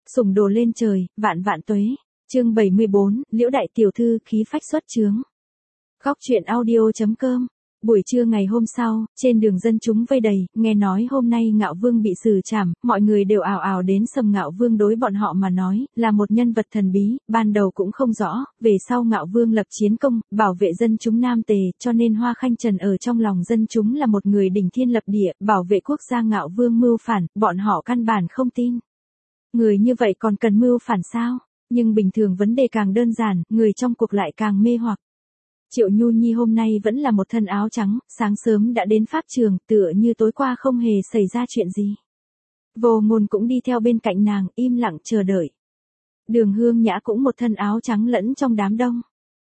Sủng đồ lên trời, vạn vạn tuế. Chương 74, Liễu đại tiểu thư khí phách xuất trướng. Góc truyện audio.com. Buổi trưa ngày hôm sau, trên đường dân chúng vây đầy, nghe nói hôm nay Ngạo Vương bị xử trảm, mọi người đều ào ào đến sầm Ngạo Vương đối bọn họ mà nói, là một nhân vật thần bí, ban đầu cũng không rõ, về sau Ngạo Vương lập chiến công, bảo vệ dân chúng Nam Tề, cho nên Hoa Khanh Trần ở trong lòng dân chúng là một người đỉnh thiên lập địa, bảo vệ quốc gia. Ngạo Vương mưu phản, bọn họ căn bản không tin. Người như vậy còn cần mưu phản sao? Nhưng bình thường vấn đề càng đơn giản, người trong cuộc lại càng mê hoặc. Triệu Nhu Nhi hôm nay vẫn là một thân áo trắng, sáng sớm đã đến pháp trường, tựa như tối qua không hề xảy ra chuyện gì. Vô Ngôn cũng đi theo bên cạnh nàng, im lặng chờ đợi. Đường Hương Nhã cũng một thân áo trắng lẫn trong đám đông.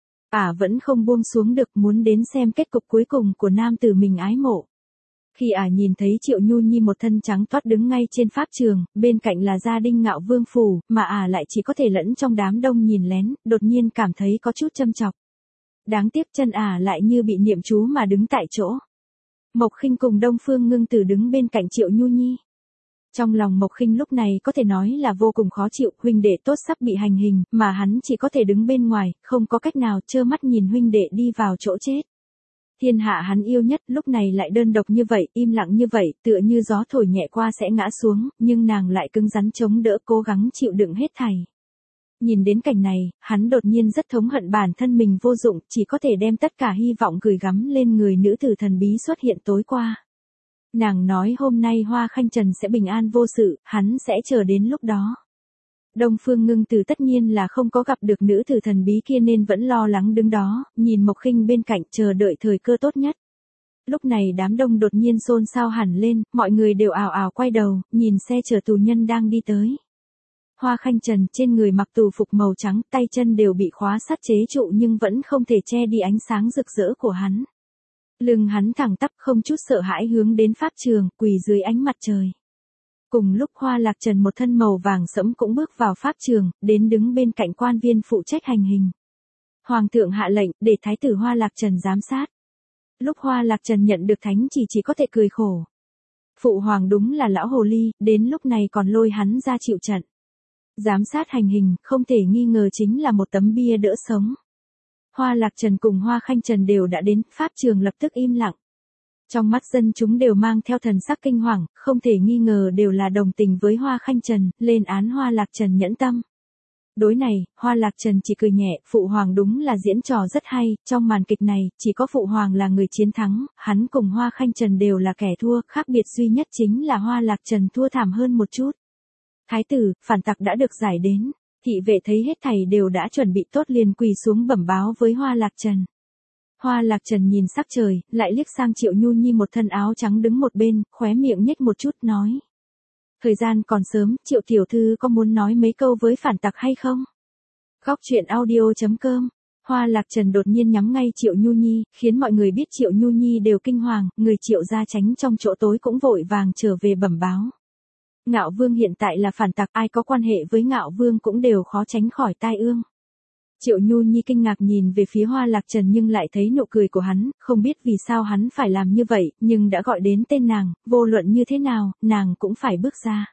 Vẫn không buông xuống được, muốn đến xem kết cục cuối cùng của nam tử mình ái mộ. Khi nhìn thấy Triệu Nhu Nhi một thân trắng toát đứng ngay trên pháp trường, bên cạnh là gia đình Ngạo Vương phủ, mà lại chỉ có thể lẫn trong đám đông nhìn lén, đột nhiên cảm thấy có chút châm chọc. Đáng tiếc chân lại như bị niệm chú mà đứng tại chỗ. Mộc Khinh cùng Đông Phương Ngưng Tử đứng bên cạnh Triệu Nhu Nhi. Trong lòng Mộc Khinh lúc này có thể nói là vô cùng khó chịu, huynh đệ tốt sắp bị hành hình, mà hắn chỉ có thể đứng bên ngoài, không có cách nào, trơ mắt nhìn huynh đệ đi vào chỗ chết. Thiên hạ hắn yêu nhất lúc này lại đơn độc như vậy, im lặng như vậy, tựa như gió thổi nhẹ qua sẽ ngã xuống, nhưng nàng lại cứng rắn chống đỡ, cố gắng chịu đựng hết thảy. Nhìn đến cảnh này, hắn đột nhiên rất thống hận bản thân mình vô dụng, chỉ có thể đem tất cả hy vọng gửi gắm lên người nữ tử thần bí xuất hiện tối qua. Nàng nói hôm nay Hoa Khanh Trần sẽ bình an vô sự, hắn sẽ chờ đến lúc đó. Đông Phương Ngưng Tử tất nhiên là không có gặp được nữ tử thần bí kia nên vẫn lo lắng đứng đó, nhìn Mộc Khinh bên cạnh chờ đợi thời cơ tốt nhất. Lúc này đám đông đột nhiên xôn xao hẳn lên, mọi người đều ào ào quay đầu, nhìn xe chở tù nhân đang đi tới. Hoa Khanh Trần trên người mặc tù phục màu trắng, tay chân đều bị khóa sắt chế trụ nhưng vẫn không thể che đi ánh sáng rực rỡ của hắn. Lưng hắn thẳng tắp không chút sợ hãi hướng đến pháp trường, quỳ dưới ánh mặt trời. Cùng lúc Hoa Lạc Trần một thân màu vàng sẫm cũng bước vào pháp trường, đến đứng bên cạnh quan viên phụ trách hành hình. Hoàng thượng hạ lệnh để thái tử Hoa Lạc Trần giám sát. Lúc Hoa Lạc Trần nhận được thánh chỉ có thể cười khổ. Phụ hoàng đúng là lão hồ ly, đến lúc này còn lôi hắn ra chịu trận. Giám sát hành hình, không thể nghi ngờ chính là một tấm bia đỡ sống. Hoa Lạc Trần cùng Hoa Khanh Trần đều đã đến, pháp trường lập tức im lặng. Trong mắt dân chúng đều mang theo thần sắc kinh hoàng, không thể nghi ngờ đều là đồng tình với Hoa Khanh Trần, lên án Hoa Lạc Trần nhẫn tâm. Đối này, Hoa Lạc Trần chỉ cười nhẹ, phụ hoàng đúng là diễn trò rất hay, trong màn kịch này, chỉ có phụ hoàng là người chiến thắng, hắn cùng Hoa Khanh Trần đều là kẻ thua, khác biệt duy nhất chính là Hoa Lạc Trần thua thảm hơn một chút. Thái tử, phản tặc đã được giải đến, thị vệ thấy hết thảy đều đã chuẩn bị tốt liền quỳ xuống bẩm báo với Hoa Lạc Trần. Hoa Lạc Trần nhìn sắc trời, lại liếc sang Triệu Nhu Nhi một thân áo trắng đứng một bên, khóe miệng nhếch một chút nói. Thời gian còn sớm, Triệu tiểu thư có muốn nói mấy câu với phản tặc hay không? Góc truyện audio.com. Hoa Lạc Trần đột nhiên nhắm ngay Triệu Nhu Nhi, khiến mọi người biết Triệu Nhu Nhi đều kinh hoàng, người Triệu gia tránh trong chỗ tối cũng vội vàng trở về bẩm báo. Ngạo Vương hiện tại là phản tặc, ai có quan hệ với Ngạo Vương cũng đều khó tránh khỏi tai ương. Triệu Nhu Nhi kinh ngạc nhìn về phía Hoa Lạc Trần nhưng lại thấy nụ cười của hắn, không biết vì sao hắn phải làm như vậy, nhưng đã gọi đến tên nàng, vô luận như thế nào, nàng cũng phải bước ra.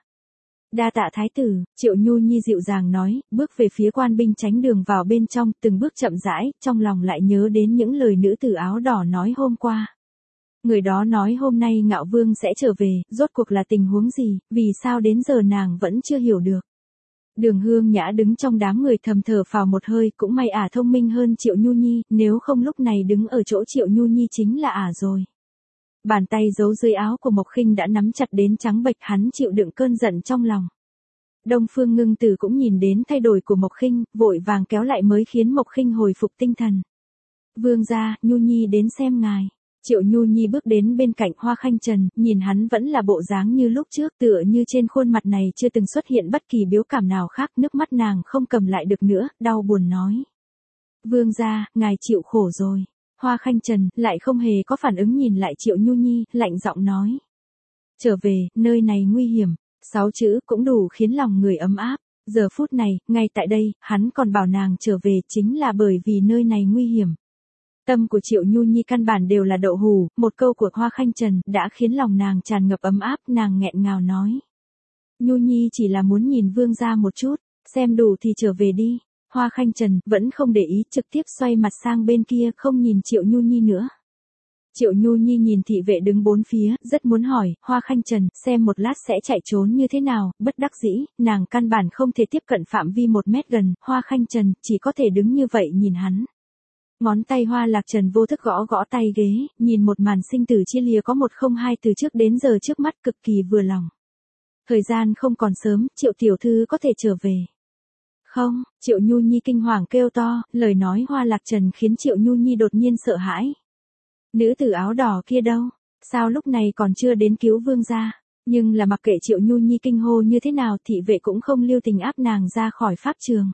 Đa tạ thái tử, Triệu Nhu Nhi dịu dàng nói, bước về phía quan binh tránh đường vào bên trong, từng bước chậm rãi, trong lòng lại nhớ đến những lời nữ tử áo đỏ nói hôm qua. Người đó nói hôm nay Ngạo Vương sẽ trở về, rốt cuộc là tình huống gì, vì sao đến giờ nàng vẫn chưa hiểu được. Đường Hương Nhã đứng trong đám người thầm thở phào một hơi, cũng may thông minh hơn Triệu Nhu Nhi, nếu không lúc này đứng ở chỗ Triệu Nhu Nhi chính là rồi. Bàn tay giấu dưới áo của Mộc Khinh đã nắm chặt đến trắng bệch, hắn chịu đựng cơn giận trong lòng. Đông Phương Ngưng Tử cũng nhìn đến thay đổi của Mộc Khinh, vội vàng kéo lại mới khiến Mộc Khinh hồi phục tinh thần. Vương gia, Nhu Nhi đến xem ngài. Triệu Nhu Nhi bước đến bên cạnh Hoa Khanh Trần, nhìn hắn vẫn là bộ dáng như lúc trước, tựa như trên khuôn mặt này chưa từng xuất hiện bất kỳ biểu cảm nào khác, nước mắt nàng không cầm lại được nữa, đau buồn nói. Vương gia, ngài chịu khổ rồi. Hoa Khanh Trần lại không hề có phản ứng nhìn lại Triệu Nhu Nhi, lạnh giọng nói. Trở về, nơi này nguy hiểm. 6 chữ cũng đủ khiến lòng người ấm áp. Giờ phút này, ngay tại đây, hắn còn bảo nàng trở về chính là bởi vì nơi này nguy hiểm. Tâm của Triệu Nhu Nhi căn bản đều là đậu hù, một câu của Hoa Khanh Trần đã khiến lòng nàng tràn ngập ấm áp, nàng nghẹn ngào nói. Nhu Nhi chỉ là muốn nhìn vương gia một chút, xem đủ thì trở về đi. Hoa Khanh Trần vẫn không để ý, trực tiếp xoay mặt sang bên kia, không nhìn Triệu Nhu Nhi nữa. Triệu Nhu Nhi nhìn thị vệ đứng bốn phía, rất muốn hỏi, Hoa Khanh Trần, xem một lát sẽ chạy trốn như thế nào, bất đắc dĩ, nàng căn bản không thể tiếp cận phạm vi 1 mét gần, Hoa Khanh Trần chỉ có thể đứng như vậy nhìn hắn. Ngón tay Hoa Lạc Trần vô thức gõ gõ tay ghế, nhìn một màn sinh tử chia lìa có 102 từ trước đến giờ trước mắt, cực kỳ vừa lòng. Thời gian không còn sớm, Triệu tiểu thư có thể trở về. Không, Triệu Nhu Nhi kinh hoàng kêu to, lời nói Hoa Lạc Trần khiến Triệu Nhu Nhi đột nhiên sợ hãi. Nữ tử áo đỏ kia đâu? Sao lúc này còn chưa đến cứu vương gia? Nhưng là mặc kệ Triệu Nhu Nhi kinh hô như thế nào, thị vệ cũng không lưu tình áp nàng ra khỏi pháp trường.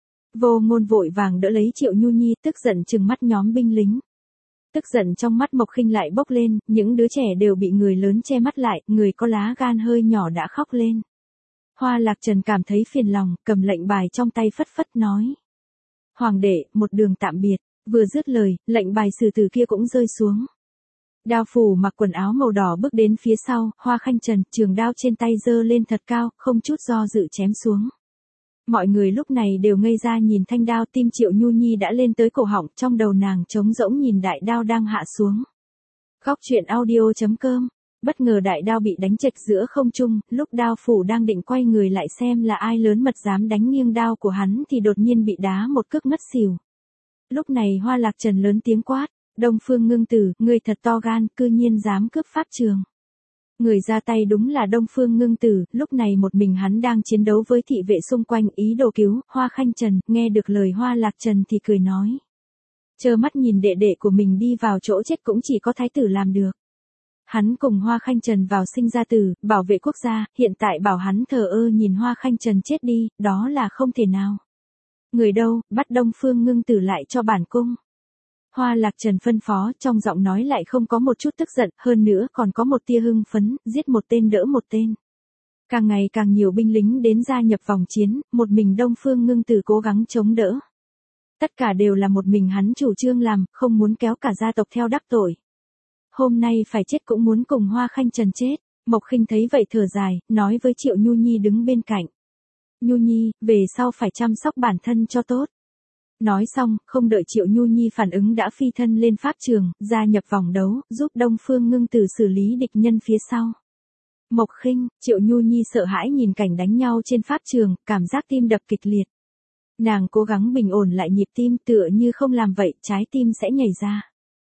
Vô Ngôn vội vàng đỡ lấy Triệu Nhu Nhi, tức giận trừng mắt nhóm binh lính. Tức giận trong mắt Mộc Khinh lại bốc lên, những đứa trẻ đều bị người lớn che mắt lại, người có lá gan hơi nhỏ đã khóc lên. Hoa Lạc Trần cảm thấy phiền lòng, cầm lệnh bài trong tay phất phất nói. Hoàng đệ, một đường tạm biệt, vừa dứt lời, lệnh bài xử tử kia cũng rơi xuống. Đao phủ mặc quần áo màu đỏ bước đến phía sau, Hoa Khanh Trần, trường đao trên tay giơ lên thật cao, không chút do dự chém xuống. Mọi người lúc này đều ngây ra nhìn thanh đao, tim Triệu Nhu Nhi đã lên tới cổ họng, trong đầu nàng trống rỗng nhìn đại đao đang hạ xuống. Góc truyện audio.com. Bất ngờ đại đao bị đánh trệch giữa không trung, lúc đao phủ đang định quay người lại xem là ai lớn mật dám đánh nghiêng đao của hắn thì đột nhiên bị đá một cước ngất xỉu. Lúc này Hoa Lạc Trần lớn tiếng quát, Đông Phương Ngưng Tử, ngươi thật to gan, cư nhiên dám cướp pháp trường. Người ra tay đúng là Đông Phương Ngưng Tử, lúc này một mình hắn đang chiến đấu với thị vệ xung quanh ý đồ cứu, Hoa Khanh Trần, nghe được lời Hoa Lạc Trần thì cười nói. Trơ mắt nhìn đệ đệ của mình đi vào chỗ chết cũng chỉ có thái tử làm được. Hắn cùng Hoa Khanh Trần vào sinh ra tử, bảo vệ quốc gia, hiện tại bảo hắn thờ ơ nhìn Hoa Khanh Trần chết đi, đó là không thể nào. Người đâu, bắt Đông Phương Ngưng Tử lại cho bản cung. Hoa Lạc Trần phân phó, trong giọng nói lại không có một chút tức giận, hơn nữa còn có một tia hưng phấn, giết một tên đỡ một tên. Càng ngày càng nhiều binh lính đến gia nhập vòng chiến, một mình Đông Phương Ngưng Tử cố gắng chống đỡ. Tất cả đều là một mình hắn chủ trương làm, không muốn kéo cả gia tộc theo đắc tội. Hôm nay phải chết cũng muốn cùng Hoa Khanh Trần chết. Mộc Khinh thấy vậy thở dài, nói với Triệu Nhu Nhi đứng bên cạnh. Nhu Nhi, về sau phải chăm sóc bản thân cho tốt. Nói xong, không đợi Triệu Nhu Nhi phản ứng đã phi thân lên pháp trường, gia nhập vòng đấu, giúp Đông Phương Ngưng Tử xử lý địch nhân phía sau. Mộc Khinh, Triệu Nhu Nhi sợ hãi nhìn cảnh đánh nhau trên pháp trường, cảm giác tim đập kịch liệt. Nàng cố gắng bình ổn lại nhịp tim, tựa như không làm vậy, trái tim sẽ nhảy ra.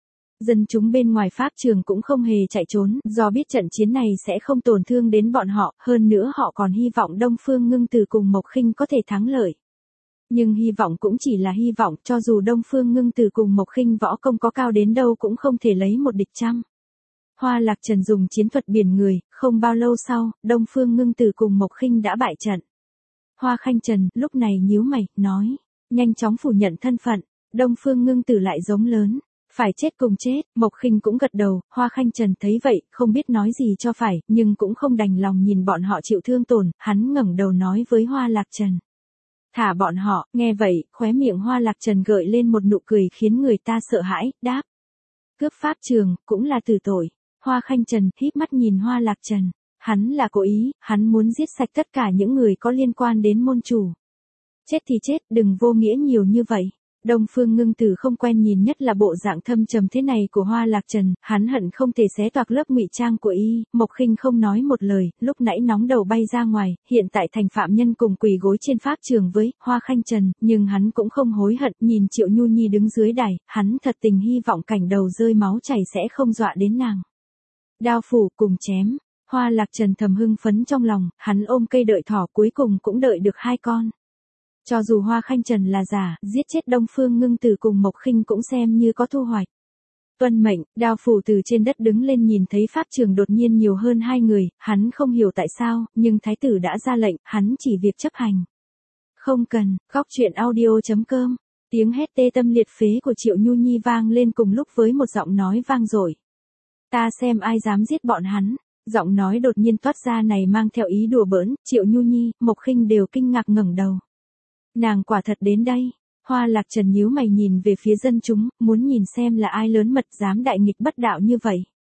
Dân chúng bên ngoài pháp trường cũng không hề chạy trốn, do biết trận chiến này sẽ không tổn thương đến bọn họ, hơn nữa họ còn hy vọng Đông Phương Ngưng Tử cùng Mộc Khinh có thể thắng lợi. Nhưng hy vọng cũng chỉ là hy vọng, cho dù Đông Phương Ngưng Tử cùng Mộc Khinh võ công có cao đến đâu cũng không thể lấy một địch trăm. Hoa Lạc Trần dùng chiến thuật biển người, không bao lâu sau, Đông Phương Ngưng Tử cùng Mộc Khinh đã bại trận. Hoa Khanh Trần, lúc này nhíu mày, nói, nhanh chóng phủ nhận thân phận, Đông Phương Ngưng Tử lại giống lớn. Phải chết cùng chết, Mộc Khinh cũng gật đầu, Hoa Khanh Trần thấy vậy, không biết nói gì cho phải, nhưng cũng không đành lòng nhìn bọn họ chịu thương tổn, hắn ngẩng đầu nói với Hoa Lạc Trần. Thả bọn họ, nghe vậy, khóe miệng Hoa Lạc Trần gợi lên một nụ cười khiến người ta sợ hãi, đáp. Cướp pháp trường, cũng là tử tội. Hoa Khanh Trần híp mắt nhìn Hoa Lạc Trần, hắn là cố ý, hắn muốn giết sạch tất cả những người có liên quan đến môn chủ. Chết thì chết, đừng vô nghĩa nhiều như vậy. Đông Phương Ngưng Tử không quen nhìn nhất là bộ dạng thâm trầm thế này của Hoa Lạc Trần, hắn hận không thể xé toạc lớp ngụy trang của y. Mộc Khinh không nói một lời, lúc nãy nóng đầu bay ra ngoài, hiện tại thành phạm nhân cùng quỳ gối trên pháp trường với Hoa Khanh Trần, nhưng hắn cũng không hối hận, nhìn Triệu Nhu Nhi đứng dưới đài, hắn thật tình hy vọng cảnh đầu rơi máu chảy sẽ không dọa đến nàng. Đao phủ cùng chém, Hoa Lạc Trần thầm hưng phấn trong lòng, hắn ôm cây đợi thỏ cuối cùng cũng đợi được 2 con. Cho dù Hoa Khanh Trần là giả, giết chết Đông Phương Ngưng Tử cùng Mộc Khinh cũng xem như có thu hoạch. Tuân mệnh, đao phủ từ trên đất đứng lên nhìn thấy pháp trường đột nhiên nhiều hơn 2 người, hắn không hiểu tại sao, nhưng thái tử đã ra lệnh, hắn chỉ việc chấp hành. Không cần, góc truyện audio.com, tiếng hét tê tâm liệt phế của Triệu Nhu Nhi vang lên cùng lúc với một giọng nói vang dội. Ta xem ai dám giết bọn hắn. Giọng nói đột nhiên toát ra này mang theo ý đùa bỡn, Triệu Nhu Nhi, Mộc Khinh đều kinh ngạc ngẩng đầu. Nàng quả thật đến đây. Hoa Lạc Trần nhíu mày nhìn về phía dân chúng, muốn nhìn xem là ai lớn mật dám đại nghịch bất đạo như vậy.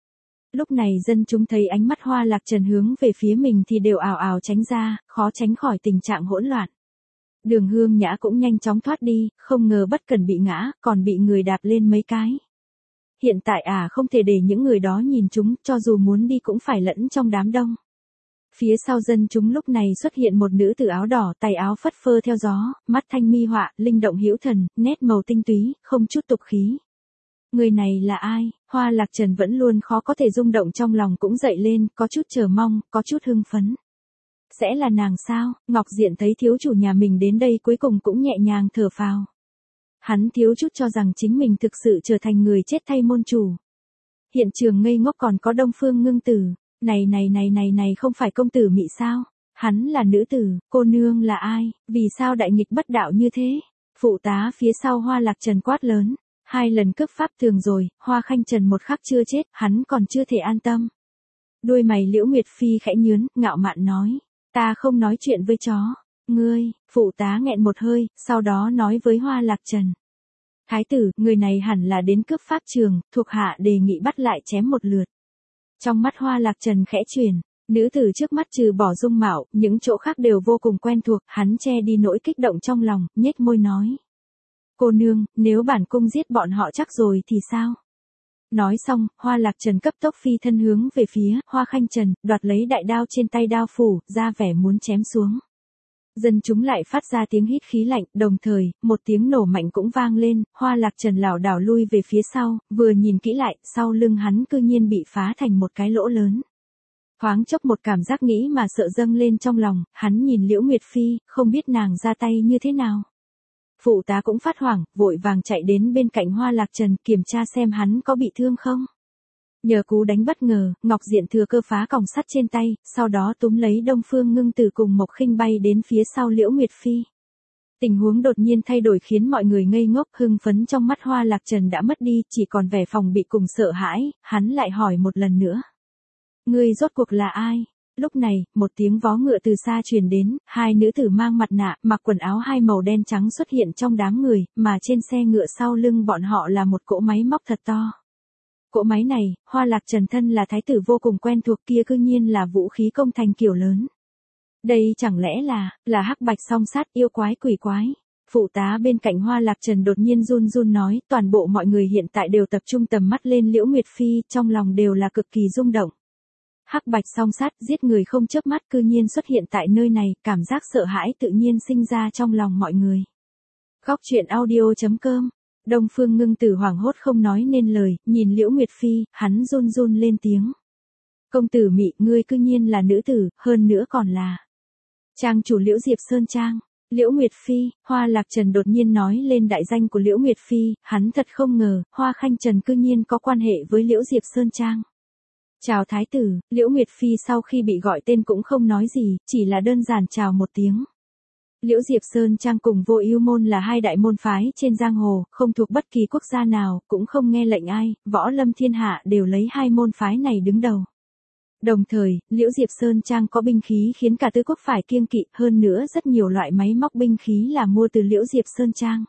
Lúc này dân chúng thấy ánh mắt Hoa Lạc Trần hướng về phía mình thì đều ào ào tránh ra, khó tránh khỏi tình trạng hỗn loạn. Đường Hương Nhã cũng nhanh chóng thoát đi, không ngờ bất cẩn bị ngã, còn bị người đạp lên mấy cái. Hiện tại không thể để những người đó nhìn chúng, cho dù muốn đi cũng phải lẫn trong đám đông. Phía sau dân chúng lúc này xuất hiện một nữ tử áo đỏ, tay áo phất phơ theo gió, mắt thanh mi họa, linh động hữu thần, nét màu tinh túy, không chút tục khí. Người này là ai? Hoa Lạc Trần vẫn luôn khó có thể rung động trong lòng cũng dậy lên, có chút chờ mong, có chút hưng phấn. Sẽ là nàng sao? Ngọc Diện thấy thiếu chủ nhà mình đến đây cuối cùng cũng nhẹ nhàng thở phào. Hắn thiếu chút cho rằng chính mình thực sự trở thành người chết thay môn chủ. Hiện trường ngây ngốc còn có Đông Phương Ngưng Tử. Này không phải công tử Mị sao? Hắn là nữ tử, cô nương là ai? Vì sao đại nghịch bất đạo như thế? Phụ tá phía sau Hoa Lạc Trần quát lớn. 2 lần cướp pháp tường rồi, Hoa Khanh Trần một khắc chưa chết, hắn còn chưa thể an tâm. Đuôi mày Liễu Nguyệt Phi khẽ nhướn, ngạo mạn nói. Ta không nói chuyện với chó. Ngươi, phụ tá nghẹn một hơi, sau đó nói với Hoa Lạc Trần. Thái tử, người này hẳn là đến cướp pháp trường, thuộc hạ đề nghị bắt lại chém một lượt. Trong mắt Hoa Lạc Trần khẽ chuyển, nữ tử trước mắt trừ bỏ dung mạo, những chỗ khác đều vô cùng quen thuộc, hắn che đi nỗi kích động trong lòng, nhếch môi nói. Cô nương, nếu bản cung giết bọn họ chắc rồi thì sao? Nói xong, Hoa Lạc Trần cấp tốc phi thân hướng về phía Hoa Khanh Trần, đoạt lấy đại đao trên tay đao phủ, ra vẻ muốn chém xuống. Dân chúng lại phát ra tiếng hít khí lạnh, đồng thời, một tiếng nổ mạnh cũng vang lên, Hoa Lạc Trần lảo đảo lui về phía sau, vừa nhìn kỹ lại, sau lưng hắn cư nhiên bị phá thành một cái lỗ lớn. Thoáng chốc một cảm giác nghĩ mà sợ dâng lên trong lòng, hắn nhìn Liễu Nguyệt Phi, không biết nàng ra tay như thế nào. Phụ tá cũng phát hoảng, vội vàng chạy đến bên cạnh Hoa Lạc Trần kiểm tra xem hắn có bị thương không. Nhờ cú đánh bất ngờ, Ngọc Diện thừa cơ phá còng sắt trên tay, sau đó túm lấy Đông Phương Ngưng Tử cùng Mộc Khinh bay đến phía sau Liễu Nguyệt Phi. Tình huống đột nhiên thay đổi khiến mọi người ngây ngốc, hưng phấn trong mắt Hoa Lạc Trần đã mất đi, chỉ còn vẻ phòng bị cùng sợ hãi, hắn lại hỏi một lần nữa. Ngươi rốt cuộc là ai? Lúc này, một tiếng vó ngựa từ xa truyền đến, 2 nữ tử mang mặt nạ, mặc quần áo 2 màu đen trắng xuất hiện trong đám người, mà trên xe ngựa sau lưng bọn họ là một cỗ máy móc thật to. Cỗ máy này, Hoa Lạc Trần thân là thái tử vô cùng quen thuộc kia cư nhiên là vũ khí công thành kiểu lớn. Đây chẳng lẽ là hắc bạch song sát yêu quái quỷ quái. Phụ tá bên cạnh Hoa Lạc Trần đột nhiên run run nói, toàn bộ mọi người hiện tại đều tập trung tầm mắt lên Liễu Nguyệt Phi, trong lòng đều là cực kỳ rung động. Hắc bạch song sát giết người không chớp mắt cư nhiên xuất hiện tại nơi này, cảm giác sợ hãi tự nhiên sinh ra trong lòng mọi người. Góc truyện audio.com. Đông Phương Ngưng Tử hoảng hốt không nói nên lời, nhìn Liễu Nguyệt Phi, hắn run run lên tiếng. Công tử Mị, ngươi cư nhiên là nữ tử, hơn nữa còn là trang chủ Liễu Diệp Sơn Trang. Liễu Nguyệt Phi, Hoa Lạc Trần đột nhiên nói lên đại danh của Liễu Nguyệt Phi, hắn thật không ngờ, Hoa Khanh Trần cư nhiên có quan hệ với Liễu Diệp Sơn Trang. Chào thái tử, Liễu Nguyệt Phi sau khi bị gọi tên cũng không nói gì, chỉ là đơn giản chào một tiếng. Liễu Diệp Sơn Trang cùng Vô Ưu Môn là 2 đại môn phái trên giang hồ, không thuộc bất kỳ quốc gia nào, cũng không nghe lệnh ai, võ lâm thiên hạ đều lấy 2 môn phái này đứng đầu. Đồng thời, Liễu Diệp Sơn Trang có binh khí khiến cả tứ quốc phải kiêng kỵ, hơn nữa rất nhiều loại máy móc binh khí là mua từ Liễu Diệp Sơn Trang.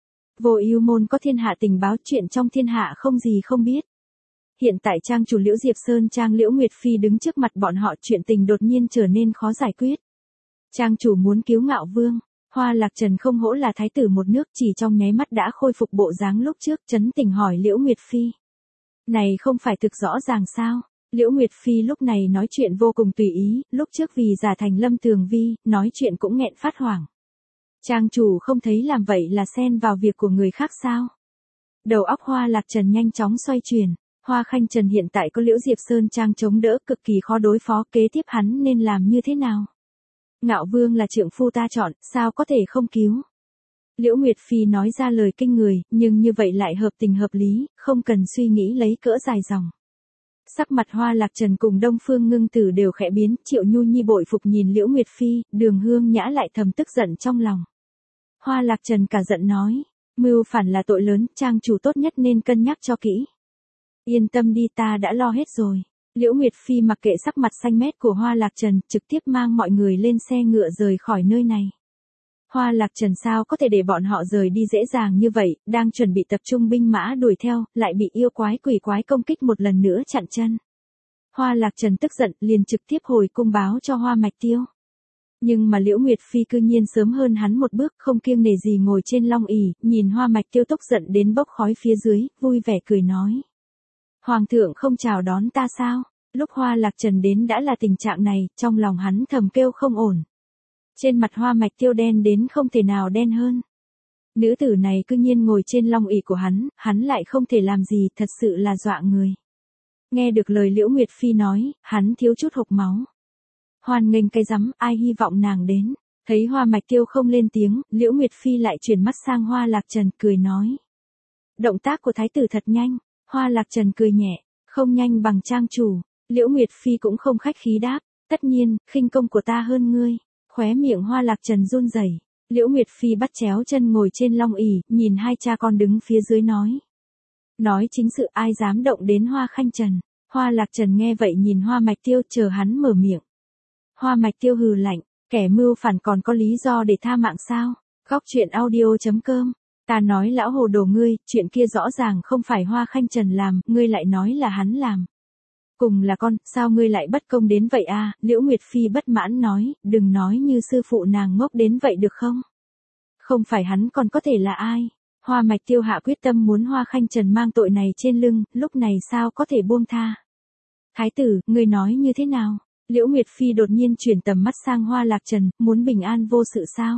Vô Ưu Môn có thiên hạ tình báo, chuyện trong thiên hạ không gì không biết. Hiện tại trang chủ Liễu Diệp Sơn Trang Liễu Nguyệt Phi đứng trước mặt bọn họ, chuyện tình đột nhiên trở nên khó giải quyết. Trang chủ muốn cứu Ngạo Vương, Hoa Lạc Trần không hổ là thái tử một nước, chỉ trong nháy mắt đã khôi phục bộ dáng lúc trước, trấn tĩnh hỏi Liễu Nguyệt Phi. Này không phải thực rõ ràng sao? Liễu Nguyệt Phi lúc này nói chuyện vô cùng tùy ý, lúc trước vì giả thành Lâm Tường Vi, nói chuyện cũng nghẹn phát hoảng. Trang chủ không thấy làm vậy là xen vào việc của người khác sao? Đầu óc Hoa Lạc Trần nhanh chóng xoay chuyển. Hoa Khanh Trần hiện tại có Liễu Diệp Sơn Trang chống đỡ, cực kỳ khó đối phó, kế tiếp hắn nên làm như thế nào? Ngạo Vương là trượng phu ta chọn, sao có thể không cứu? Liễu Nguyệt Phi nói ra lời kinh người, nhưng như vậy lại hợp tình hợp lý, không cần suy nghĩ lấy cỡ dài dòng. Sắc mặt Hoa Lạc Trần cùng Đông Phương Ngưng Tử đều khẽ biến, Triệu Nhu Nhi bội phục nhìn Liễu Nguyệt Phi, Đường Hương Nhã lại thầm tức giận trong lòng. Hoa Lạc Trần cả giận nói, mưu phản là tội lớn, trang chủ tốt nhất nên cân nhắc cho kỹ. Yên tâm đi, ta đã lo hết rồi. Liễu Nguyệt Phi mặc kệ sắc mặt xanh mét của Hoa Lạc Trần, trực tiếp mang mọi người lên xe ngựa rời khỏi nơi này. Hoa Lạc Trần sao có thể để bọn họ rời đi dễ dàng như vậy, đang chuẩn bị tập trung binh mã đuổi theo, lại bị yêu quái quỷ quái công kích một lần nữa chặn chân. Hoa Lạc Trần tức giận liền trực tiếp hồi cung báo cho Hoa Mạch Tiêu. Nhưng mà Liễu Nguyệt Phi cư nhiên sớm hơn hắn một bước, không kiêng nể gì ngồi trên long ỷ, nhìn Hoa Mạch Tiêu tức giận đến bốc khói phía dưới, vui vẻ cười nói. Hoàng thượng không chào đón ta sao? Lúc Hoa Lạc Trần đến đã là tình trạng này, trong lòng hắn thầm kêu không ổn. Trên mặt Hoa Mạch Tiêu đen đến không thể nào đen hơn. Nữ tử này cư nhiên ngồi trên long ỷ của hắn lại không thể làm gì, thật sự là dọa người. Nghe được lời Liễu Nguyệt Phi nói, hắn thiếu chút hộc máu. Hoan nghênh cái rắm, ai hy vọng nàng đến. Thấy Hoa Mạch Tiêu không lên tiếng, Liễu Nguyệt Phi lại chuyển mắt sang Hoa Lạc Trần cười nói. Động tác của thái tử thật nhanh. Hoa Lạc Trần cười nhẹ, không nhanh bằng trang chủ. Liễu Nguyệt Phi cũng không khách khí đáp, tất nhiên, khinh công của ta hơn ngươi. Khóe miệng Hoa Lạc Trần run rẩy. Liễu Nguyệt Phi bắt chéo chân ngồi trên long ỷ, nhìn hai cha con đứng phía dưới nói. Nói chính sự, ai dám động đến Hoa Khanh Trần. Hoa Lạc Trần nghe vậy nhìn Hoa Mạch Tiêu, chờ hắn mở miệng. Hoa Mạch Tiêu hừ lạnh, kẻ mưu phản còn có lý do để tha mạng sao? Góc truyện audio.com. Ta nói lão hồ đồ ngươi, chuyện kia rõ ràng không phải Hoa Khanh Trần làm, ngươi lại nói là hắn làm. Cùng là con, sao ngươi lại bất công đến vậy à? Liễu Nguyệt Phi bất mãn nói, đừng nói như sư phụ nàng ngốc đến vậy được không? Không phải hắn còn có thể là ai? Hoa Mạch Tiêu hạ quyết tâm muốn Hoa Khanh Trần mang tội này trên lưng, lúc này sao có thể buông tha? Thái tử, ngươi nói như thế nào? Liễu Nguyệt Phi đột nhiên chuyển tầm mắt sang Hoa Lạc Trần, muốn bình an vô sự sao?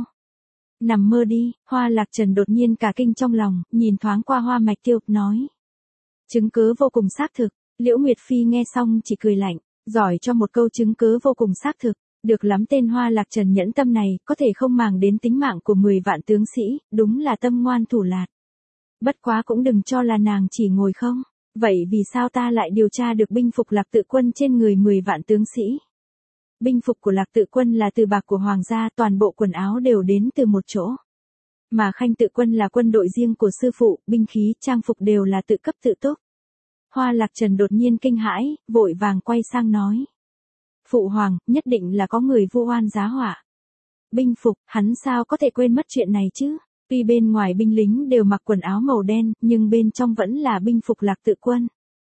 Nằm mơ đi. Hoa Lạc Trần đột nhiên cả kinh trong lòng, nhìn thoáng qua Hoa Mạch Tiêu, nói. Chứng cứ vô cùng xác thực. Liễu Nguyệt Phi nghe xong chỉ cười lạnh, giỏi cho một câu chứng cứ vô cùng xác thực. Được lắm, tên Hoa Lạc Trần nhẫn tâm này, có thể không màng đến tính mạng của 10 vạn tướng sĩ, đúng là tâm ngoan thủ lạt. Bất quá cũng đừng cho là nàng chỉ ngồi không. Vậy vì sao ta lại điều tra được binh phục Lạc Tự Quân trên người 10 vạn tướng sĩ? Binh phục của Lạc Tự Quân là từ bạc của hoàng gia, toàn bộ quần áo đều đến từ một chỗ. Mà Khanh Tự Quân là quân đội riêng của sư phụ, binh khí, trang phục đều là tự cấp tự túc. Hoa Lạc Trần đột nhiên kinh hãi, vội vàng quay sang nói. Phụ hoàng, nhất định là có người vu oan giá họa. Binh phục, hắn sao có thể quên mất chuyện này chứ? Tuy bên ngoài binh lính đều mặc quần áo màu đen, nhưng bên trong vẫn là binh phục Lạc Tự Quân.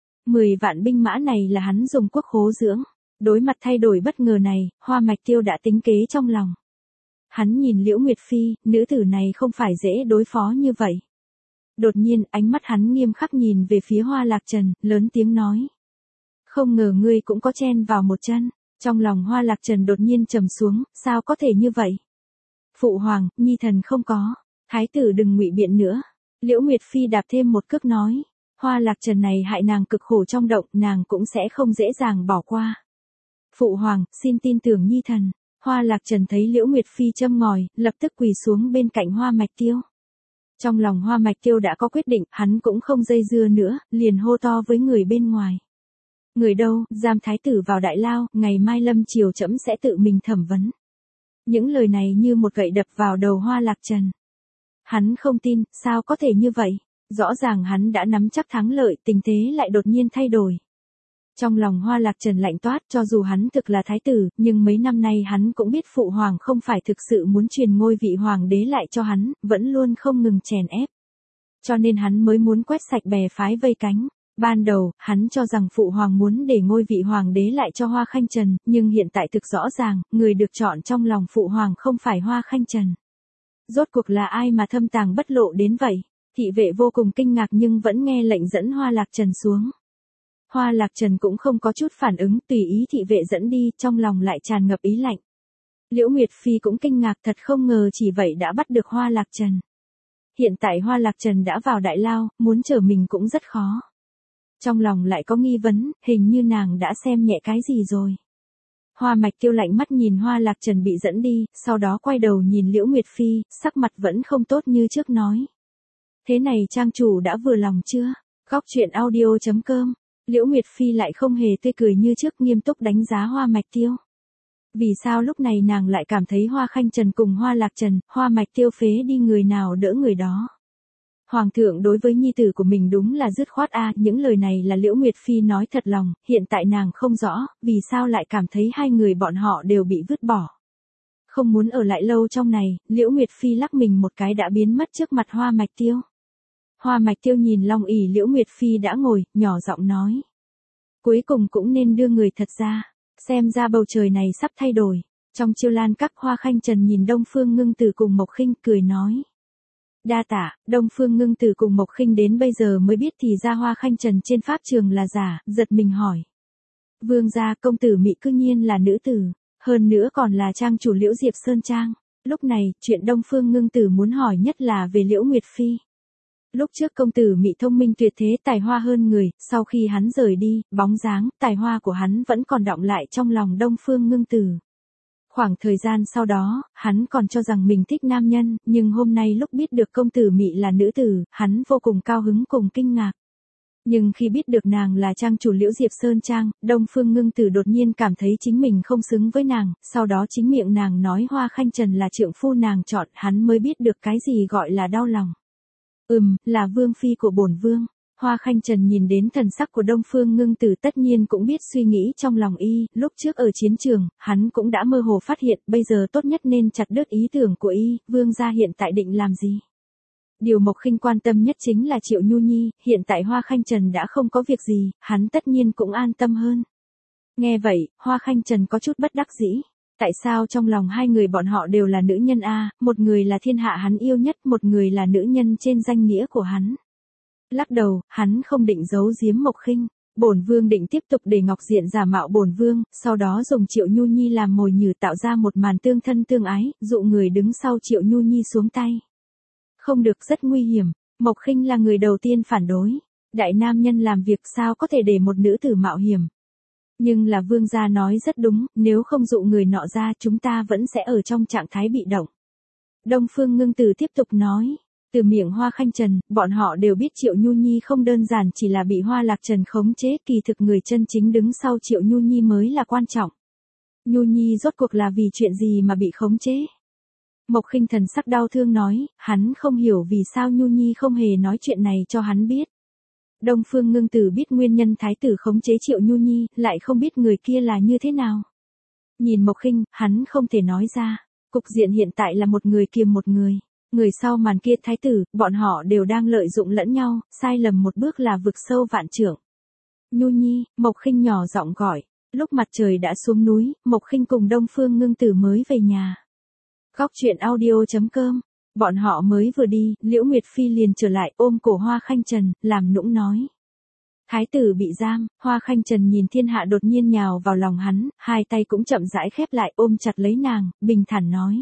10 vạn binh mã này là hắn dùng quốc khố dưỡng. Đối mặt thay đổi bất ngờ này, Hoa Mạch Tiêu đã tính kế trong lòng. Hắn nhìn Liễu Nguyệt Phi, nữ tử này không phải dễ đối phó như vậy. Đột nhiên, ánh mắt hắn nghiêm khắc nhìn về phía Hoa Lạc Trần, lớn tiếng nói. Không ngờ ngươi cũng có chen vào một chân. Trong lòng Hoa Lạc Trần đột nhiên trầm xuống, sao có thể như vậy? Phụ hoàng, nhi thần không có. Thái tử đừng ngụy biện nữa. Liễu Nguyệt Phi đạp thêm một cước nói. Hoa Lạc Trần này hại nàng cực khổ trong động, nàng cũng sẽ không dễ dàng bỏ qua. Phụ hoàng, xin tin tưởng nhi thần. Hoa Lạc Trần thấy Liễu Nguyệt Phi châm ngòi, lập tức quỳ xuống bên cạnh Hoa Mạch Tiêu. Trong lòng Hoa Mạch Tiêu đã có quyết định, hắn cũng không dây dưa nữa, liền hô to với người bên ngoài. Người đâu, giam thái tử vào đại lao, ngày mai lâm chiều trẫm sẽ tự mình thẩm vấn. Những lời này như một gậy đập vào đầu Hoa Lạc Trần. Hắn không tin, sao có thể như vậy? Rõ ràng hắn đã nắm chắc thắng lợi, tình thế lại đột nhiên thay đổi. Trong lòng Hoa Lạc Trần lạnh toát, cho dù hắn thực là thái tử, nhưng mấy năm nay hắn cũng biết phụ hoàng không phải thực sự muốn truyền ngôi vị hoàng đế lại cho hắn, vẫn luôn không ngừng chèn ép. Cho nên hắn mới muốn quét sạch bè phái vây cánh. Ban đầu, hắn cho rằng phụ hoàng muốn để ngôi vị hoàng đế lại cho Hoa Khanh Trần, nhưng hiện tại thực rõ ràng, người được chọn trong lòng phụ hoàng không phải Hoa Khanh Trần. Rốt cuộc là ai mà thâm tàng bất lộ đến vậy? Thị vệ vô cùng kinh ngạc nhưng vẫn nghe lệnh dẫn Hoa Lạc Trần xuống. Hoa Lạc Trần cũng không có chút phản ứng, tùy ý thị vệ dẫn đi, trong lòng lại tràn ngập ý lạnh. Liễu Nguyệt Phi cũng kinh ngạc, thật không ngờ chỉ vậy đã bắt được Hoa Lạc Trần. Hiện tại Hoa Lạc Trần đã vào đại lao, muốn trở mình cũng rất khó. Trong lòng lại có nghi vấn, hình như nàng đã xem nhẹ cái gì rồi. Hoa Mạch Tiêu lạnh mắt nhìn Hoa Lạc Trần bị dẫn đi, sau đó quay đầu nhìn Liễu Nguyệt Phi, sắc mặt vẫn không tốt như trước nói. Thế này trang chủ đã vừa lòng chưa? Góc truyện audio.com. Liễu Nguyệt Phi lại không hề tươi cười như trước, nghiêm túc đánh giá Hoa Mạch Tiêu. Vì sao lúc này nàng lại cảm thấy Hoa Khanh Trần cùng Hoa Lạc Trần, Hoa Mạch Tiêu phế đi người nào đỡ người đó. Hoàng thượng đối với nhi tử của mình đúng là dứt khoát a, những lời này là Liễu Nguyệt Phi nói thật lòng, hiện tại nàng không rõ, vì sao lại cảm thấy hai người bọn họ đều bị vứt bỏ. Không muốn ở lại lâu trong này, Liễu Nguyệt Phi lắc mình một cái đã biến mất trước mặt Hoa Mạch Tiêu. Hoa Mạch Tiêu nhìn long ỷ Liễu Nguyệt Phi đã ngồi, nhỏ giọng nói. Cuối cùng cũng nên đưa người thật ra. Xem ra bầu trời này sắp thay đổi. Trong Chiêu Lan Các, Hoa Khanh Trần nhìn Đông Phương Ngưng Tử cùng Mộc Khinh cười nói. Đa tạ. Đông Phương Ngưng Tử cùng Mộc Khinh đến bây giờ mới biết thì ra Hoa Khanh Trần trên pháp trường là giả, giật mình hỏi. Vương gia, công tử Mị cư nhiên là nữ tử, hơn nữa còn là trang chủ Liễu Diệp Sơn Trang. Lúc này, chuyện Đông Phương Ngưng Tử muốn hỏi nhất là về Liễu Nguyệt Phi. Lúc trước công tử Mị thông minh tuyệt thế, tài hoa hơn người, sau khi hắn rời đi, bóng dáng, tài hoa của hắn vẫn còn đọng lại trong lòng Đông Phương Ngưng Tử. Khoảng thời gian sau đó, hắn còn cho rằng mình thích nam nhân, nhưng hôm nay lúc biết được công tử Mị là nữ tử, hắn vô cùng cao hứng cùng kinh ngạc. Nhưng khi biết được nàng là trang chủ Liễu Diệp Sơn Trang, Đông Phương Ngưng Tử đột nhiên cảm thấy chính mình không xứng với nàng, sau đó chính miệng nàng nói Hoa Khanh Trần là trượng phu nàng chọn, hắn mới biết được cái gì gọi là đau lòng. Là vương phi của bổn vương. Hoa Khanh Trần nhìn đến thần sắc của Đông Phương Ngưng Tử tất nhiên cũng biết suy nghĩ trong lòng y, lúc trước ở chiến trường, hắn cũng đã mơ hồ phát hiện, bây giờ tốt nhất nên chặt đứt ý tưởng của y, vương gia hiện tại định làm gì. Điều Mộc Khinh quan tâm nhất chính là Triệu Nhu Nhi, hiện tại Hoa Khanh Trần đã không có việc gì, hắn tất nhiên cũng an tâm hơn. Nghe vậy, Hoa Khanh Trần có chút bất đắc dĩ. Tại sao trong lòng hai người bọn họ đều là nữ nhân a, một người là thiên hạ hắn yêu nhất, một người là nữ nhân trên danh nghĩa của hắn. Lắc đầu, hắn không định giấu giếm Mộc Khinh. Bổn vương định tiếp tục để Ngọc Diện giả mạo bổn vương, sau đó dùng Triệu Nhu Nhi làm mồi nhử tạo ra một màn tương thân tương ái, dụ người đứng sau Triệu Nhu Nhi xuống tay. Không được, rất nguy hiểm. Mộc Khinh là người đầu tiên phản đối. Đại nam nhân làm việc sao có thể để một nữ tử mạo hiểm. Nhưng là vương gia nói rất đúng, nếu không dụ người nọ ra chúng ta vẫn sẽ ở trong trạng thái bị động. Đông Phương Ngưng Tử tiếp tục nói. Từ miệng Hoa Khanh Trần, bọn họ đều biết Triệu Nhu Nhi không đơn giản chỉ là bị Hoa Lạc Trần khống chế, kỳ thực người chân chính đứng sau Triệu Nhu Nhi mới là quan trọng. Nhu Nhi rốt cuộc là vì chuyện gì mà bị khống chế? Mộc Khinh thần sắc đau thương nói, hắn không hiểu vì sao Nhu Nhi không hề nói chuyện này cho hắn biết. Đông Phương Ngưng Tử biết nguyên nhân thái tử khống chế Triệu Nhu Nhi, lại không biết người kia là như thế nào. Nhìn Mộc Khinh, hắn không thể nói ra. Cục diện hiện tại là một người kiềm một người. Người sau màn kia thái tử, bọn họ đều đang lợi dụng lẫn nhau, sai lầm một bước là vực sâu vạn trượng. Nhu Nhi, Mộc Khinh nhỏ giọng gọi. Lúc mặt trời đã xuống núi, Mộc Khinh cùng Đông Phương Ngưng Tử mới về nhà. Góc truyện audio.com. Bọn họ mới vừa đi, Liễu Nguyệt Phi liền trở lại ôm cổ Hoa Khanh Trần, làm nũng nói. Thái tử bị giam, Hoa Khanh Trần nhìn thiên hạ đột nhiên nhào vào lòng hắn, hai tay cũng chậm rãi khép lại ôm chặt lấy nàng, bình thản nói.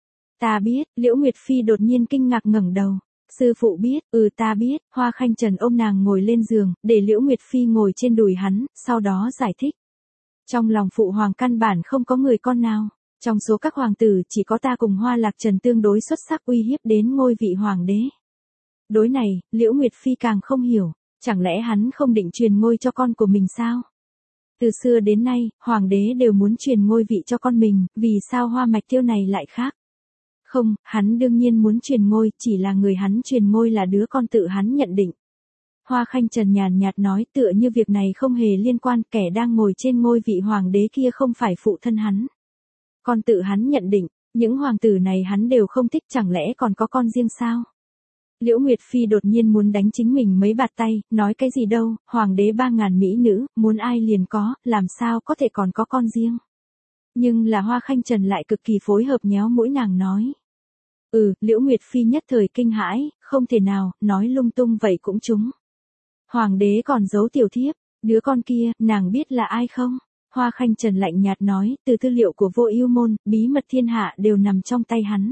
Ta biết, Liễu Nguyệt Phi đột nhiên kinh ngạc ngẩng đầu. Sư phụ biết, ta biết, Hoa Khanh Trần ôm nàng ngồi lên giường, để Liễu Nguyệt Phi ngồi trên đùi hắn, sau đó giải thích. Trong lòng phụ hoàng căn bản không có người con nào. Trong số các hoàng tử chỉ có ta cùng Hoa Lạc Trần tương đối xuất sắc uy hiếp đến ngôi vị hoàng đế. Đối này, Liễu Nguyệt Phi càng không hiểu, chẳng lẽ hắn không định truyền ngôi cho con của mình sao? Từ xưa đến nay, hoàng đế đều muốn truyền ngôi vị cho con mình, vì sao Hoa Mạch Tiêu này lại khác? Không, hắn đương nhiên muốn truyền ngôi, chỉ là người hắn truyền ngôi là đứa con tự hắn nhận định. Hoa Khanh Trần nhàn nhạt nói tựa như việc này không hề liên quan, kẻ đang ngồi trên ngôi vị hoàng đế kia không phải phụ thân hắn. Con tự hắn nhận định, những hoàng tử này hắn đều không thích, chẳng lẽ còn có con riêng sao? Liễu Nguyệt Phi đột nhiên muốn đánh chính mình mấy bạt tay, nói cái gì đâu, hoàng đế 3.000 mỹ nữ, muốn ai liền có, làm sao có thể còn có con riêng? Nhưng là Hoa Khanh Trần lại cực kỳ phối hợp nhéo mũi nàng nói. Liễu Nguyệt Phi nhất thời kinh hãi, không thể nào, nói lung tung vậy cũng trúng. Hoàng đế còn giấu tiểu thiếp, đứa con kia, nàng biết là ai không? Hoa Khanh Trần lạnh nhạt nói, từ tư liệu của Vô Ưu Môn, bí mật thiên hạ đều nằm trong tay hắn.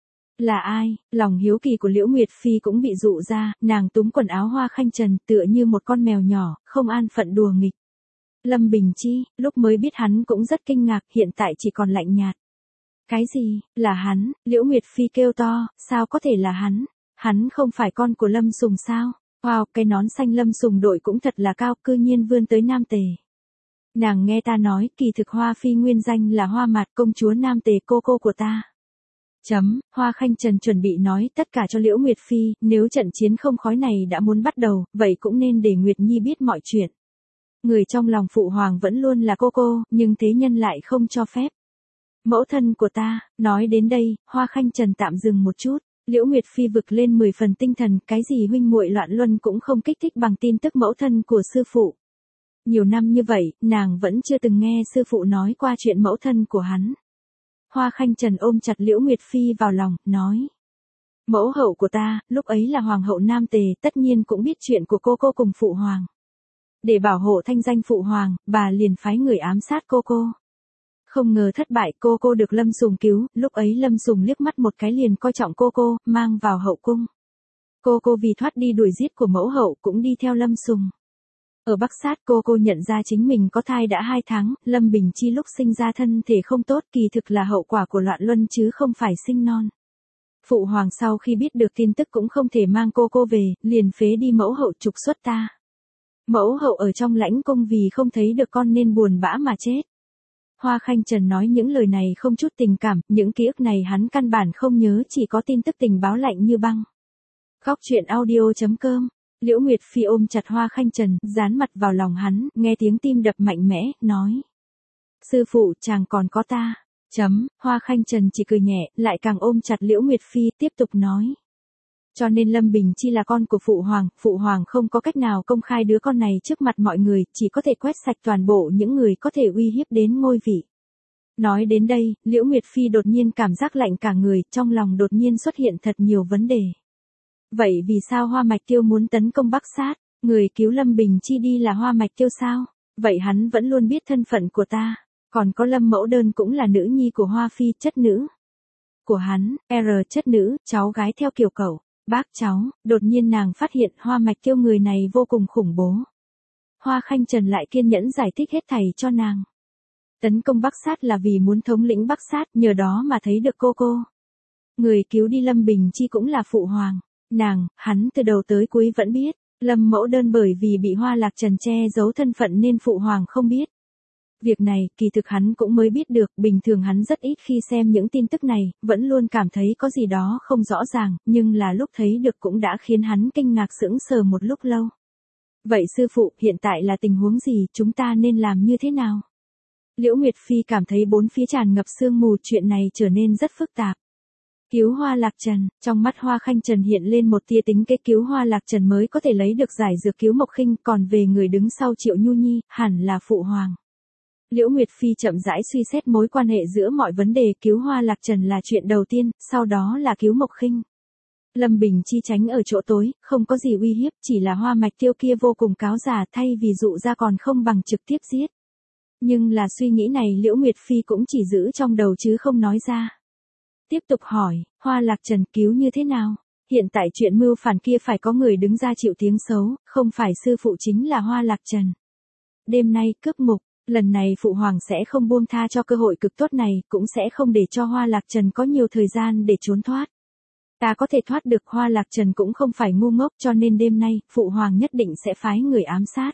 Là ai? Lòng hiếu kỳ của Liễu Nguyệt Phi cũng bị dụ ra, nàng túm quần áo Hoa Khanh Trần tựa như một con mèo nhỏ, không an phận đùa nghịch. Lâm Bình Chi, lúc mới biết hắn cũng rất kinh ngạc, hiện tại chỉ còn lạnh nhạt. Cái gì, là hắn? Liễu Nguyệt Phi kêu to, sao có thể là hắn? Hắn không phải con của Lâm Sùng sao? Wow, cái nón xanh Lâm Sùng đội cũng thật là cao, cư nhiên vươn tới Nam Tề. Nàng nghe ta nói, kỳ thực Hoa Phi nguyên danh là Hoa Mạt, công chúa Nam Tề, cô của ta. Hoa Khanh Trần chuẩn bị nói tất cả cho Liễu Nguyệt Phi, nếu trận chiến không khói này đã muốn bắt đầu, vậy cũng nên để Nguyệt Nhi biết mọi chuyện. Người trong lòng phụ hoàng vẫn luôn là cô, nhưng thế nhân lại không cho phép. Mẫu thân của ta, nói đến đây, Hoa Khanh Trần tạm dừng một chút, Liễu Nguyệt Phi vực lên 10 phần tinh thần, cái gì huynh muội loạn luân cũng không kích thích bằng tin tức mẫu thân của sư phụ. Nhiều năm như vậy, nàng vẫn chưa từng nghe sư phụ nói qua chuyện mẫu thân của hắn. Hoa Khanh Trần ôm chặt Liễu Nguyệt Phi vào lòng, nói. Mẫu hậu của ta, lúc ấy là hoàng hậu Nam Tề, tất nhiên cũng biết chuyện của cô cùng phụ hoàng. Để bảo hộ thanh danh phụ hoàng, bà liền phái người ám sát cô. Không ngờ thất bại, cô được Lâm Sùng cứu, lúc ấy Lâm Sùng liếc mắt một cái liền coi trọng cô, mang vào hậu cung. Cô vì thoát đi đuổi giết của mẫu hậu cũng đi theo Lâm Sùng. Ở Bắc Sát cô nhận ra chính mình có thai đã 2 tháng, Lâm Bình Chi lúc sinh ra thân thể không tốt, kỳ thực là hậu quả của loạn luân chứ không phải sinh non. Phụ hoàng sau khi biết được tin tức cũng không thể mang cô về, liền phế đi mẫu hậu trục xuất ta. Mẫu hậu ở trong lãnh cung vì không thấy được con nên buồn bã mà chết. Hoa Khanh Trần nói những lời này không chút tình cảm, những ký ức này hắn căn bản không nhớ, chỉ có tin tức tình báo lạnh như băng. Góc truyện audio.com. Liễu Nguyệt Phi ôm chặt Hoa Khanh Trần, dán mặt vào lòng hắn, nghe tiếng tim đập mạnh mẽ, nói. Sư phụ, chàng còn có ta. Hoa Khanh Trần chỉ cười nhẹ, lại càng ôm chặt Liễu Nguyệt Phi, tiếp tục nói. Cho nên Lâm Bình Chi là con của phụ hoàng không có cách nào công khai đứa con này trước mặt mọi người, chỉ có thể quét sạch toàn bộ những người có thể uy hiếp đến ngôi vị. Nói đến đây, Liễu Nguyệt Phi đột nhiên cảm giác lạnh cả người, trong lòng đột nhiên xuất hiện thật nhiều vấn đề. Vậy vì sao Hoa Mạch Tiêu muốn tấn công Bắc Sát? Người cứu Lâm Bình Chi đi là Hoa Mạch Tiêu sao? Vậy hắn vẫn luôn biết thân phận của ta. Còn có Lâm Mẫu Đơn cũng là nữ nhi của Hoa Phi, chất nữ của hắn, chất nữ, cháu gái theo kiểu cậu. Bác cháu, đột nhiên nàng phát hiện Hoa Mạch Tiêu người này vô cùng khủng bố. Hoa Khanh Trần lại kiên nhẫn giải thích hết thảy cho nàng. Tấn công Bắc Sát là vì muốn thống lĩnh Bắc Sát, nhờ đó mà thấy được cô. Người cứu đi Lâm Bình Chi cũng là phụ hoàng. Hắn từ đầu tới cuối vẫn biết. Lâm Mẫu Đơn bởi vì bị Hoa Lạc Trần che giấu thân phận nên phụ hoàng không biết. Việc này, kỳ thực hắn cũng mới biết được, bình thường hắn rất ít khi xem những tin tức này, vẫn luôn cảm thấy có gì đó không rõ ràng, nhưng là lúc thấy được cũng đã khiến hắn kinh ngạc sững sờ một lúc lâu. Vậy sư phụ, hiện tại là tình huống gì, chúng ta nên làm như thế nào? Liễu Nguyệt Phi cảm thấy bốn phía tràn ngập sương mù, chuyện này trở nên rất phức tạp. Cứu Hoa Lạc Trần, trong mắt Hoa Khanh Trần hiện lên một tia tính kế, cứu Hoa Lạc Trần mới có thể lấy được giải dược cứu Mộc Khinh, còn về người đứng sau Triệu Nhu Nhi, hẳn là phụ hoàng. Liễu Nguyệt Phi chậm rãi suy xét mối quan hệ giữa mọi vấn đề, cứu Hoa Lạc Trần là chuyện đầu tiên, sau đó là cứu Mộc Khinh. Lâm Bình Chi tránh ở chỗ tối, không có gì uy hiếp, chỉ là Hoa Mạch Tiêu kia vô cùng cáo già, thay vì dụ ra còn không bằng trực tiếp giết. Nhưng là suy nghĩ này Liễu Nguyệt Phi cũng chỉ giữ trong đầu chứ không nói ra. Tiếp tục hỏi, Hoa Lạc Trần cứu như thế nào? Hiện tại chuyện mưu phản kia phải có người đứng ra chịu tiếng xấu, không phải sư phụ chính là Hoa Lạc Trần. Đêm nay cướp ngục, lần này phụ hoàng sẽ không buông tha cho cơ hội cực tốt này, cũng sẽ không để cho Hoa Lạc Trần có nhiều thời gian để trốn thoát. Ta có thể thoát được, Hoa Lạc Trần cũng không phải ngu ngốc, cho nên đêm nay, phụ hoàng nhất định sẽ phái người ám sát.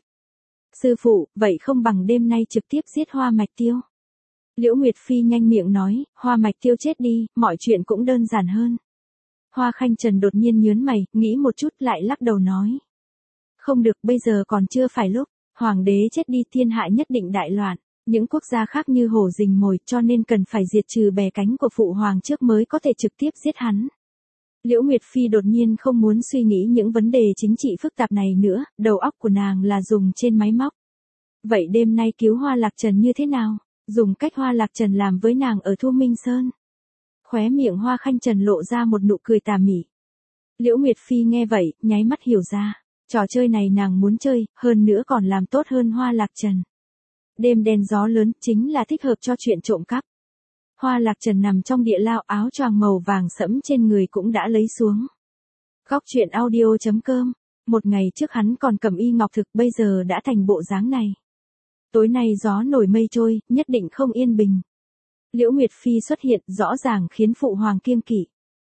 Sư phụ, vậy không bằng đêm nay trực tiếp giết Hoa Mạch Tiêu. Liễu Nguyệt Phi nhanh miệng nói, Hoa Mạch Tiêu chết đi, mọi chuyện cũng đơn giản hơn. Hoa Khanh Trần đột nhiên nhớn mày, nghĩ một chút lại lắc đầu nói. Không được, bây giờ còn chưa phải lúc, hoàng đế chết đi thiên hạ nhất định đại loạn, những quốc gia khác như hổ rình mồi, cho nên cần phải diệt trừ bè cánh của phụ hoàng trước mới có thể trực tiếp giết hắn. Liễu Nguyệt Phi đột nhiên không muốn suy nghĩ những vấn đề chính trị phức tạp này nữa, đầu óc của nàng là dùng trên máy móc. Vậy đêm nay cứu Hoa Lạc Trần như thế nào? Dùng cách Hoa Lạc Trần làm với nàng ở Thu Minh Sơn. Khóe miệng Hoa Khanh Trần lộ ra một nụ cười tà mị. Liễu Nguyệt Phi nghe vậy, nháy mắt hiểu ra. Trò chơi này nàng muốn chơi, hơn nữa còn làm tốt hơn Hoa Lạc Trần. Đêm đen gió lớn, chính là thích hợp cho chuyện trộm cắp. Hoa Lạc Trần nằm trong địa lao, áo choàng màu vàng sẫm trên người cũng đã lấy xuống. Góc truyện audio.com. Một ngày trước hắn còn cầm y ngọc thực, bây giờ đã thành bộ dáng này. Tối nay gió nổi mây trôi, nhất định không yên bình. Liễu Nguyệt Phi xuất hiện, rõ ràng khiến phụ hoàng kiêng kỵ.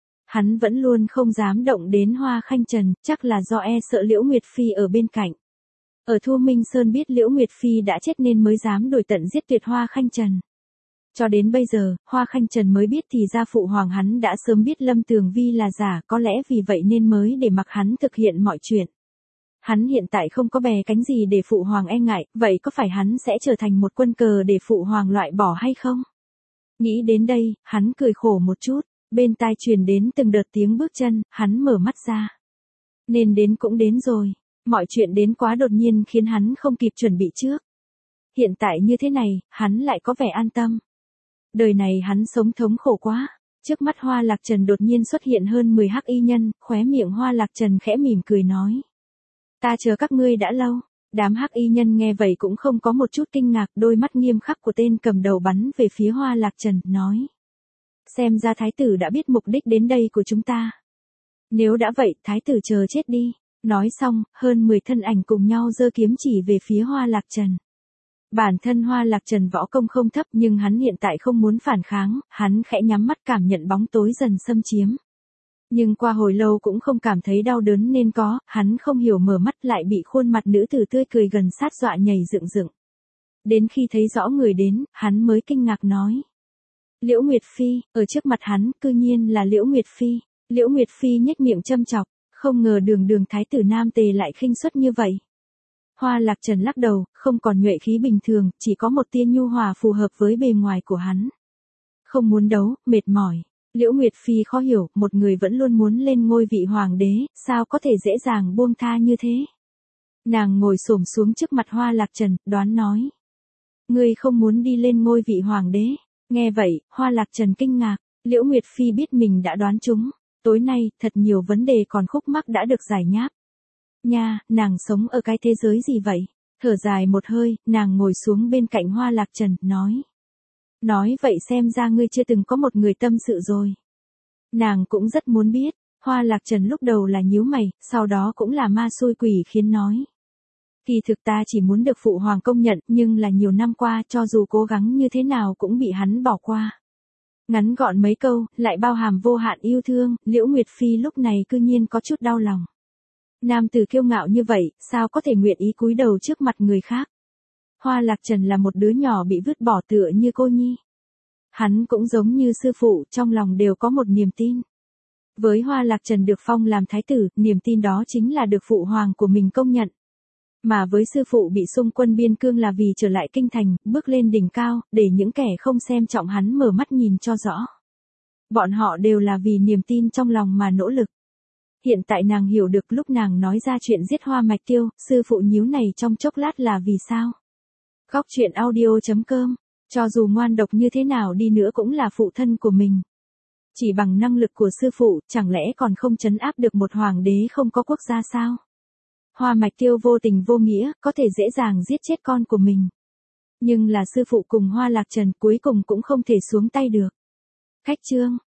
Hắn vẫn luôn không dám động đến Hoa Khanh Trần, chắc là do sợ Liễu Nguyệt Phi ở bên cạnh. Ở Thu Minh Sơn biết Liễu Nguyệt Phi đã chết nên mới dám đuổi tận giết tuyệt Hoa Khanh Trần. Cho đến bây giờ, Hoa Khanh Trần mới biết thì ra phụ hoàng hắn đã sớm biết Lâm Tường Vi là giả, có lẽ vì vậy nên mới để mặc hắn thực hiện mọi chuyện. Hắn hiện tại không có bè cánh gì để phụ hoàng e ngại, vậy có phải hắn sẽ trở thành một quân cờ để phụ hoàng loại bỏ hay không? Nghĩ đến đây, hắn cười khổ một chút, bên tai truyền đến từng đợt tiếng bước chân, hắn mở mắt ra. Nên đến cũng đến rồi. Mọi chuyện đến quá đột nhiên khiến hắn không kịp chuẩn bị trước. Hiện tại như thế này, hắn lại có vẻ an tâm. Đời này hắn sống thống khổ quá. Trước mắt Hoa Lạc Trần đột nhiên xuất hiện hơn 10 hắc y nhân, khóe miệng Hoa Lạc Trần khẽ mỉm cười nói. Ta chờ các ngươi đã lâu. Đám hắc y nhân nghe vậy cũng không có một chút kinh ngạc, đôi mắt nghiêm khắc của tên cầm đầu bắn về phía Hoa Lạc Trần, nói. Xem ra thái tử đã biết mục đích đến đây của chúng ta. Nếu đã vậy, thái tử chờ chết đi. Nói xong, hơn 10 thân ảnh cùng nhau giơ kiếm chỉ về phía Hoa Lạc Trần. Bản thân Hoa Lạc Trần võ công không thấp nhưng hắn hiện tại không muốn phản kháng, hắn khẽ nhắm mắt cảm nhận bóng tối dần xâm chiếm. Nhưng qua hồi lâu cũng không cảm thấy đau đớn nên có, hắn không hiểu mở mắt lại bị khuôn mặt nữ tử tươi cười gần sát dọa nhảy dựng dựng. Đến khi thấy rõ người đến, hắn mới kinh ngạc nói. Liễu Nguyệt Phi, ở trước mặt hắn, cư nhiên là Liễu Nguyệt Phi. Liễu Nguyệt Phi nhếch miệng châm chọc, không ngờ đường thái tử Nam Tề lại khinh suất như vậy. Hoa Lạc Trần lắc đầu, không còn nhuệ khí bình thường, chỉ có một tia nhu hòa phù hợp với bề ngoài của hắn. Không muốn đấu, mệt mỏi. Liễu Nguyệt Phi khó hiểu, một người vẫn luôn muốn lên ngôi vị hoàng đế, sao có thể dễ dàng buông tha như thế. Nàng ngồi xổm xuống trước mặt Hoa Lạc Trần, đoán nói. Ngươi không muốn đi lên ngôi vị hoàng đế. Nghe vậy, Hoa Lạc Trần kinh ngạc, Liễu Nguyệt Phi biết mình đã đoán trúng. Tối nay, thật nhiều vấn đề còn khúc mắc đã được giải nháp. Nha, nàng sống ở cái thế giới gì vậy? Thở dài một hơi, nàng ngồi xuống bên cạnh Hoa Lạc Trần, nói. Nói vậy xem ra ngươi chưa từng có một người tâm sự rồi. Nàng cũng rất muốn biết. Hoa Lạc Trần lúc đầu là nhíu mày, sau đó cũng là ma xui quỷ khiến nói. Kỳ thực ta chỉ muốn được phụ hoàng công nhận, nhưng là nhiều năm qua cho dù cố gắng như thế nào cũng bị hắn bỏ qua. Ngắn gọn mấy câu, lại bao hàm vô hạn yêu thương, Liễu Nguyệt Phi lúc này cư nhiên có chút đau lòng. Nam tử kiêu ngạo như vậy, sao có thể nguyện ý cúi đầu trước mặt người khác. Hoa Lạc Trần là một đứa nhỏ bị vứt bỏ tựa như cô nhi. Hắn cũng giống như sư phụ, trong lòng đều có một niềm tin. Với Hoa Lạc Trần được phong làm thái tử, niềm tin đó chính là được phụ hoàng của mình công nhận. Mà với sư phụ bị xung quân biên cương là vì trở lại kinh thành, bước lên đỉnh cao, để những kẻ không xem trọng hắn mở mắt nhìn cho rõ. Bọn họ đều là vì niềm tin trong lòng mà nỗ lực. Hiện tại nàng hiểu được lúc nàng nói ra chuyện giết Hoa Mạch Tiêu, sư phụ nhíu này trong chốc lát là vì sao. Góc truyện audio.com, cho dù ngoan độc như thế nào đi nữa cũng là phụ thân của mình. Chỉ bằng năng lực của sư phụ, chẳng lẽ còn không trấn áp được một hoàng đế không có quốc gia sao? Hoa Mạch Tiêu vô tình vô nghĩa, có thể dễ dàng giết chết con của mình. Nhưng là sư phụ cùng Hoa Lạc Trần cuối cùng cũng không thể xuống tay được. Khách chương.